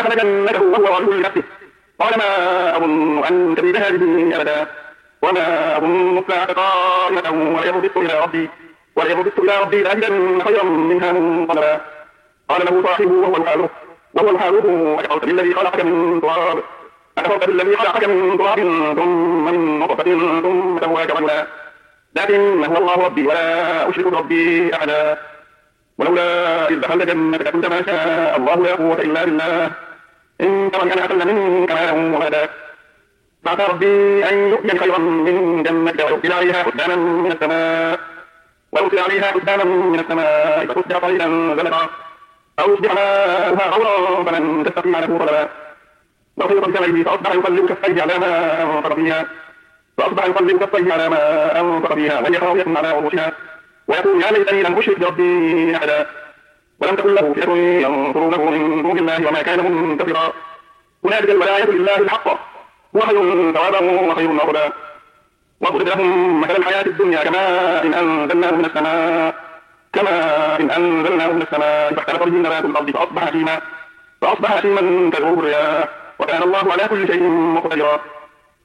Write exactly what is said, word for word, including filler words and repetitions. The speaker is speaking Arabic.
دخل جنته وهو ظالم لنفسه قال ما أظن أن تبيد هذه أبدا وما أظن الساعة قائمة ولئن رددت إلى ربي ولئن رددت إلى ربي لأجدن خيرا منها منقلبا. قال له صاحبه وهو يحاوره وهو يحاوره أكفرت بالذي خلقك من تراب أكفرت بالذي خلقك من تراب ثم من نطفة ثم سواك رجلا لكن هو الله ربي ولا أشرك بربي أحدا. ولولا إذ دخلت جنتك قلت ما شاء الله لا قوة إلا بالله إن ترني أنا أقل منك مالا وولدا فعسى ربي أن يؤتيني خيرا من جنتك ويرسل عليها حسبانا من السماء ويرسل عليها حسبانا من السماء فتصبح طريقا زلقا أو يصبح ماؤها غورا فلن تستطيع له طلبا. وأحيط بسمعه فأصبح يقلب كفيه على ما أنفق فيها فأصبح يقلب كفيه على ما أنفق فيها وهي خاوية على عروشها ويقول يا ليتني لم أشرك بربي أحدا ولم تكن له فئة ينصرونه من دون الله وما كان منتصرا. هنالك الولاية لله الحق هو خير ثوابا وخير عقبا. واضرب لهم مثل الحياة الدنيا كماء إن أنزلناه من السماء كماء إن أنزلناه من السماء فاختلط به نبات الأرض فأصبح هشيما فأصبح هشيما تذروه الرياح وكان الله على كل شيء مقتدرا.